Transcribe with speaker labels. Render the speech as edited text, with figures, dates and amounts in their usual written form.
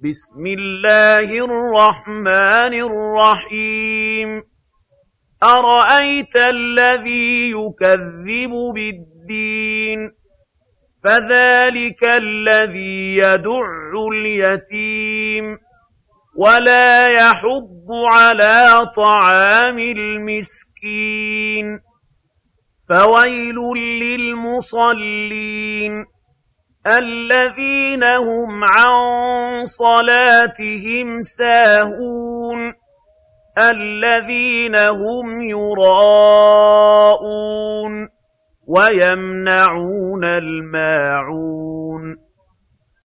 Speaker 1: بسم الله الرحمن الرحيم أرأيت الذي يكذب بالدين فذلك الذي يدع اليتيم ولا يحض على طعام المسكين فويل للمصلين الذين هم عن صلاتهم ساهون الذين هم يراءون ويمنعون الماعون